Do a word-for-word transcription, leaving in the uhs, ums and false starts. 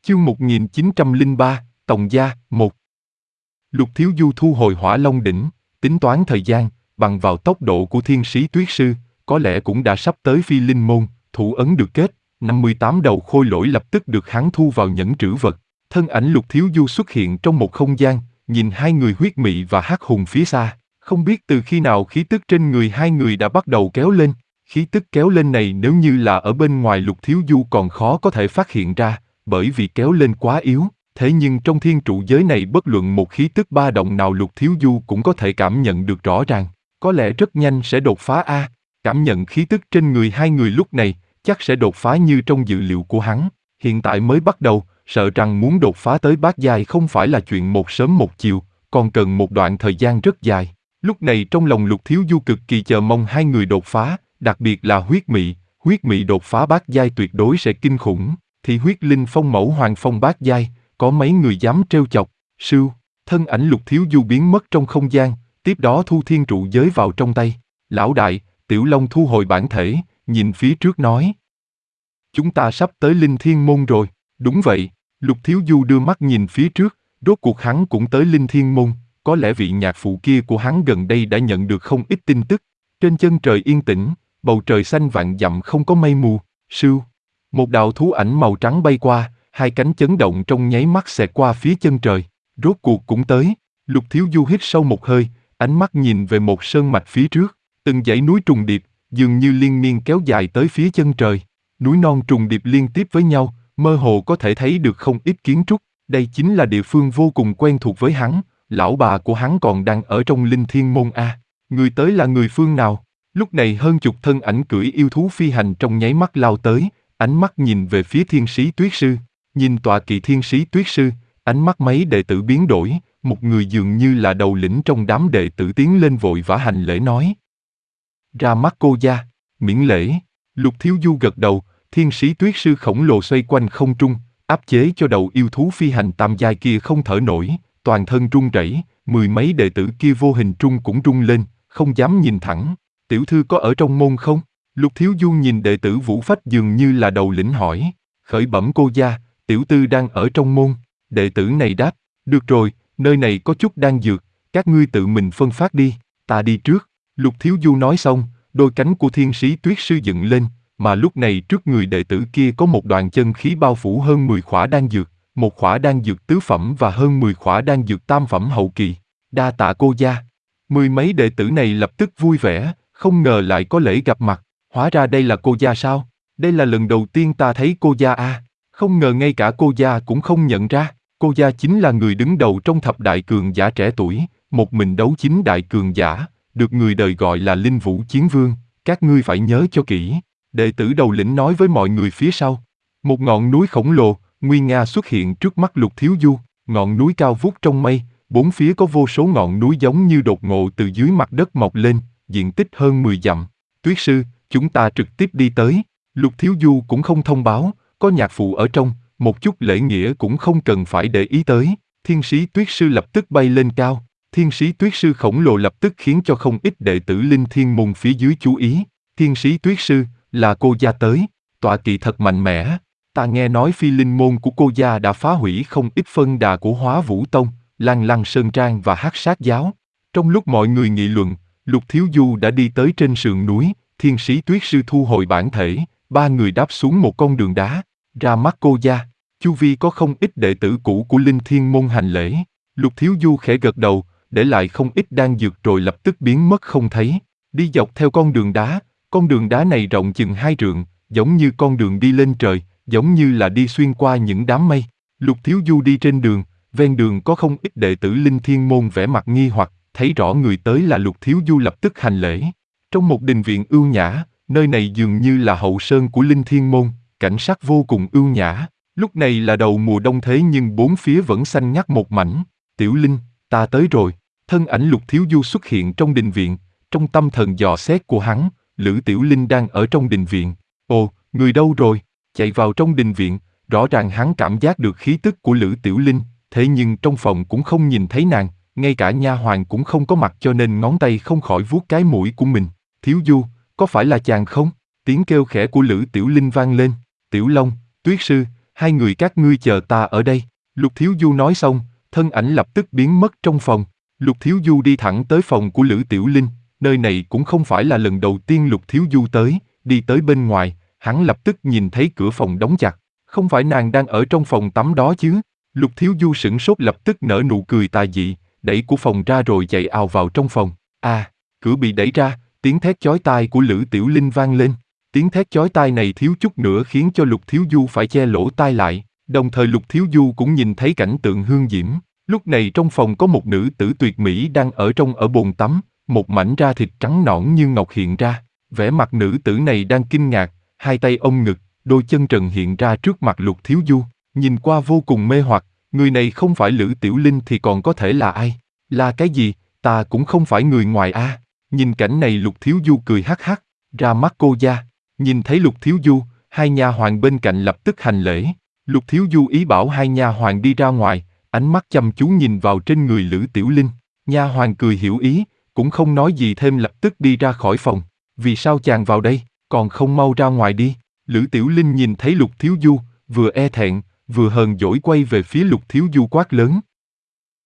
Chương một nghìn chín trăm lẻ ba, Tòng Gia, một. Lục Thiếu Du thu hồi Hỏa Long đỉnh, tính toán thời gian, bằng vào tốc độ của thiên sĩ tuyết sư, có lẽ cũng đã sắp tới Phi Linh Môn, thủ ấn được kết, năm mươi tám đầu khôi lỗi lập tức được hắn thu vào nhẫn trữ vật. Thân ảnh Lục Thiếu Du xuất hiện trong một không gian, nhìn hai người huyết mị và hắc hùng phía xa, không biết từ khi nào khí tức trên người hai người đã bắt đầu kéo lên. Khí tức kéo lên này nếu như là ở bên ngoài Lục Thiếu Du còn khó có thể phát hiện ra, bởi vì kéo lên quá yếu. Thế nhưng trong thiên trụ giới này bất luận một khí tức ba động nào Lục Thiếu Du cũng có thể cảm nhận được rõ ràng. Có lẽ rất nhanh sẽ đột phá a. Cảm nhận khí tức trên người hai người lúc này, chắc sẽ đột phá như trong dự liệu của hắn. Hiện tại mới bắt đầu, sợ rằng muốn đột phá tới bát giai không phải là chuyện một sớm một chiều, còn cần một đoạn thời gian rất dài. Lúc này trong lòng Lục Thiếu Du cực kỳ chờ mong hai người đột phá, đặc biệt là huyết mị. Huyết mị đột phá bát giai tuyệt đối sẽ kinh khủng. Thì huyết linh phong mẫu hoàng phong bát giai, có mấy người dám trêu chọc. Sưu, thân ảnh Lục Thiếu Du biến mất trong không gian, tiếp đó thu thiên trụ giới vào trong tay. Lão đại, Tiểu Long thu hồi bản thể, nhìn phía trước nói. Chúng ta sắp tới Linh Thiên Môn rồi. Đúng vậy, Lục Thiếu Du đưa mắt nhìn phía trước, rốt cuộc hắn cũng tới Linh Thiên Môn, có lẽ vị nhạc phụ kia của hắn gần đây đã nhận được không ít tin tức. Trên chân trời yên tĩnh, bầu trời xanh vạn dặm không có mây mù. Sưu, một đạo thú ảnh màu trắng bay qua, hai cánh chấn động trong nháy mắt xẹt qua phía chân trời. Rốt cuộc cũng tới. Lục Thiếu Du hít sâu một hơi, ánh mắt nhìn về một sơn mạch phía trước. Từng dãy núi trùng điệp, dường như liên miên kéo dài tới phía chân trời. Núi non trùng điệp liên tiếp với nhau, mơ hồ có thể thấy được không ít kiến trúc. Đây chính là địa phương vô cùng quen thuộc với hắn. Lão bà của hắn còn đang ở trong Linh Thiên Môn a. Người tới là người phương nào? Lúc này hơn chục thân ảnh cưỡi yêu thú phi hành trong nháy mắt lao tới, ánh mắt nhìn về phía thiên sĩ tuyết sư. Nhìn tọa kỵ thiên sĩ tuyết sư, ánh mắt mấy đệ tử biến đổi, một người dường như là đầu lĩnh trong đám đệ tử tiến lên vội vã hành lễ nói. Ra mắt cô gia, miễn lễ. Lục Thiếu Du gật đầu, thiên sĩ tuyết sư khổng lồ xoay quanh không trung, áp chế cho đầu yêu thú phi hành tam giai kia không thở nổi, toàn thân run rẩy, mười mấy đệ tử kia vô hình trung cũng run lên, không dám nhìn thẳng. Tiểu thư có ở trong môn không? Lục Thiếu Du nhìn đệ tử Vũ Phách dường như là đầu lĩnh hỏi. Khởi bẩm cô gia, tiểu tư đang ở trong môn. Đệ tử này đáp, được rồi, nơi này có chút đan dược, các ngươi tự mình phân phát đi, ta đi trước. Lục Thiếu Du nói xong, đôi cánh của thiên sĩ tuyết sư dựng lên, mà lúc này trước người đệ tử kia có một đoàn chân khí bao phủ hơn mười khỏa đan dược, một khỏa đan dược tứ phẩm và hơn mười khỏa đan dược tam phẩm hậu kỳ. Đa tạ cô gia. Mười mấy đệ tử này lập tức vui vẻ, không ngờ lại có lễ gặp mặt. Hóa ra đây là cô gia sao? Đây là lần đầu tiên ta thấy cô gia a. Không ngờ ngay cả cô gia cũng không nhận ra. Cô gia chính là người đứng đầu trong thập đại cường giả trẻ tuổi, một mình đấu chính đại cường giả, được người đời gọi là Linh Vũ Chiến Vương. Các ngươi phải nhớ cho kỹ. Đệ tử đầu lĩnh nói với mọi người phía sau. Một ngọn núi khổng lồ, nguy nga xuất hiện trước mắt Lục Thiếu Du. Ngọn núi cao vút trong mây, bốn phía có vô số ngọn núi giống như đột ngột từ dưới mặt đất mọc lên, diện tích hơn mười dặm. Tuyết sư, chúng ta trực tiếp đi tới. Lục Thiếu Du cũng không thông báo, có nhạc phụ ở trong, một chút lễ nghĩa cũng không cần phải để ý tới. Thiên sĩ tuyết sư lập tức bay lên cao. Thiên sĩ tuyết sư khổng lồ lập tức khiến cho không ít đệ tử Linh Thiên Môn phía dưới chú ý. Thiên sĩ tuyết sư, là cô gia tới, tọa kỵ thật mạnh mẽ. Ta nghe nói Phi Linh Môn của cô gia đã phá hủy không ít phân đà của Hóa Vũ Tông, Lăng Lăng Sơn Trang và Hắc Sát Giáo. Trong lúc mọi người nghị luận, Lục Thiếu Du đã đi tới trên sườn núi. Thiên sĩ tuyết sư thu hồi bản thể, ba người đáp xuống một con đường đá. Ra mắt cô gia, chu vi có không ít đệ tử cũ của Linh Thiên Môn hành lễ. Lục Thiếu Du khẽ gật đầu, để lại không ít đan dược rồi lập tức biến mất không thấy. Đi dọc theo con đường đá, con đường đá này rộng chừng hai trượng, giống như con đường đi lên trời, giống như là đi xuyên qua những đám mây. Lục Thiếu Du đi trên đường, ven đường có không ít đệ tử Linh Thiên Môn vẻ mặt nghi hoặc, thấy rõ người tới là Lục Thiếu Du lập tức hành lễ. Trong một đình viện ưu nhã, nơi này dường như là hậu sơn của Linh Thiên Môn, cảnh sắc vô cùng ưu nhã. Lúc này là đầu mùa đông thế nhưng bốn phía vẫn xanh ngắt một mảnh. Tiểu Linh, ta tới rồi. Thân ảnh Lục Thiếu Du xuất hiện trong đình viện, trong tâm thần dò xét của hắn, Lữ Tiểu Linh đang ở trong đình viện. Ồ, người đâu rồi? Chạy vào trong đình viện, rõ ràng hắn cảm giác được khí tức của Lữ Tiểu Linh, thế nhưng trong phòng cũng không nhìn thấy nàng, ngay cả nha hoàn cũng không có mặt cho nên ngón tay không khỏi vuốt cái mũi của mình. Thiếu Du, có phải là chàng không? Tiếng kêu khẽ của Lữ Tiểu Linh vang lên. Tiểu Long, Tuyết sư, hai người các ngươi chờ ta ở đây. Lục Thiếu Du nói xong, thân ảnh lập tức biến mất trong phòng. Lục Thiếu Du đi thẳng tới phòng của Lữ Tiểu Linh, nơi này cũng không phải là lần đầu tiên Lục Thiếu Du tới, đi tới bên ngoài, hắn lập tức nhìn thấy cửa phòng đóng chặt. Không phải nàng đang ở trong phòng tắm đó chứ? Lục Thiếu Du sửng sốt lập tức nở nụ cười tà dị, đẩy cửa phòng ra rồi chạy ào vào trong phòng. À, cửa bị đẩy ra, tiếng thét chói tai của Lữ Tiểu Linh vang lên. Tiếng thét chói tai này thiếu chút nữa khiến cho Lục Thiếu Du phải che lỗ tai lại, đồng thời Lục Thiếu Du cũng nhìn thấy cảnh tượng hương diễm. Lúc này trong phòng có một nữ tử tuyệt mỹ đang ở trong ở bồn tắm, một mảnh da thịt trắng nõn như ngọc hiện ra. Vẻ mặt nữ tử này đang kinh ngạc, hai tay ôm ngực, đôi chân trần hiện ra trước mặt Lục Thiếu Du, nhìn qua vô cùng mê hoặc. Người này không phải Lữ Tiểu Linh thì còn có thể là ai? Là cái gì? Ta cũng không phải người ngoài a. À. Nhìn cảnh này Lục Thiếu Du cười hắc hắc, ra mắt cô gia. Nhìn thấy Lục Thiếu Du, hai nha hoàn bên cạnh lập tức hành lễ. Lục Thiếu Du ý bảo hai nha hoàn đi ra ngoài, ánh mắt chăm chú nhìn vào trên người Lữ Tiểu Linh. Nha hoàn cười hiểu ý, cũng không nói gì thêm lập tức đi ra khỏi phòng. Vì sao chàng vào đây, còn không mau ra ngoài đi? Lữ Tiểu Linh nhìn thấy Lục Thiếu Du, vừa e thẹn, vừa hờn dỗi quay về phía Lục Thiếu Du quát lớn.